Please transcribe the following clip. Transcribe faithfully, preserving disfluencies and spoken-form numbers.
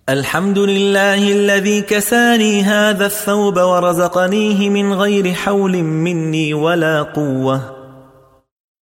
الحمد لله الذي كساني هذا الثوب ورزقنيه من غير حول مني ولا قوة.